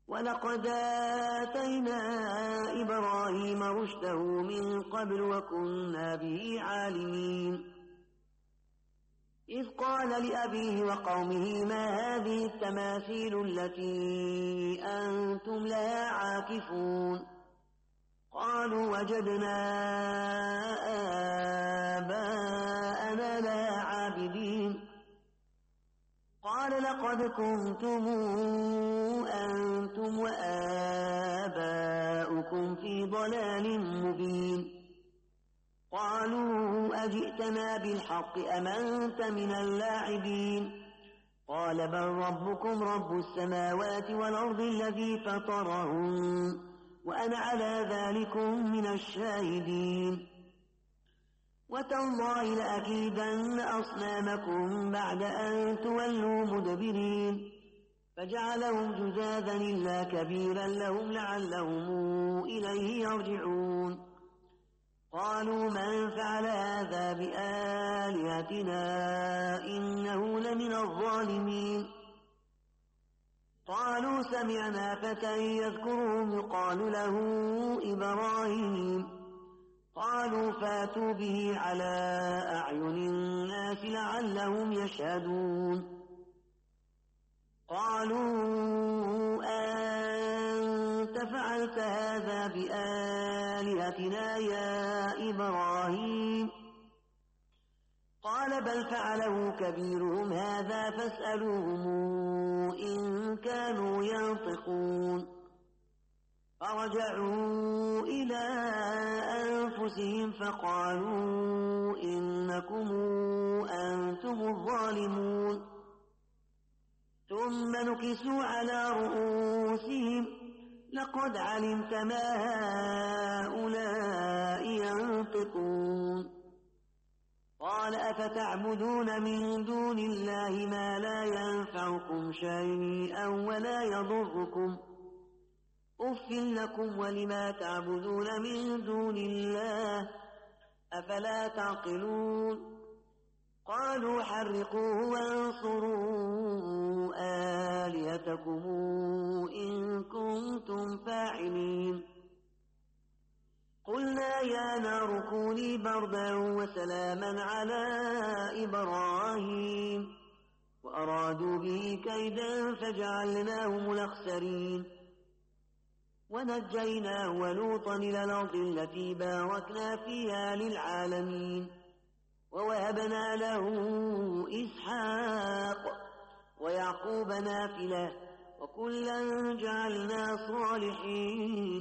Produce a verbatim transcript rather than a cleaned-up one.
ولقد آتينا إبراهيم رشده من قبل وكنا به عالمين إذ قال لأبيه وقومه ما هذه التماثيل التي أنتم لها عاكفون قالوا وجدنا آباءنا لها عابدين قال لقد كنتم أنتم وآباؤكم في ضلال مبين قالوا أجئتنا بالحق أم أنت من اللاعبين قال بل ربكم رب السماوات والأرض الذي فطرهن وأنا على ذلكم من الشاهدين وتالله لأكيدن أصنامكم بعد أن تولوا مدبرين فجعلهم جذاذا إلا كبيرا لهم لعلهم إليه يرجعون قالوا من فعل هذا بآلهتنا إنه لمن الظالمين قالوا سمعنا فتى يذكرهم يقال له إبراهيم قالوا فاتوا به على أعين الناس لعلهم يشهدون قالوا أنت فعلت هذا بآلهتنا يا إبراهيم قال بل فعله كبيرهم هذا فاسألوهم إن كانوا ينطقون فرجعوا إلى أنفسهم فقالوا إنكم أنتم الظالمون ثم نكسوا على رؤوسهم لقد علمت ما هؤلاء ينطقون قال أفتعبدون من دون الله ما لا ينفعكم شيئا ولا يضركم أف لكم ولما تعبدون من دون الله أفلا تعقلون قالوا حرقوه وانصروا آلهتكم إن كنتم فاعلين قلنا يا نار كوني بردا وسلاما على إبراهيم وأرادوا به كيدا فجعلناهم الأخسرين ونجيناه ولوطا إلى الأرض التي باركنا فيها للعالمين ووهبنا له إسحاق ويعقوب نافلة وكلا جعلنا صالحين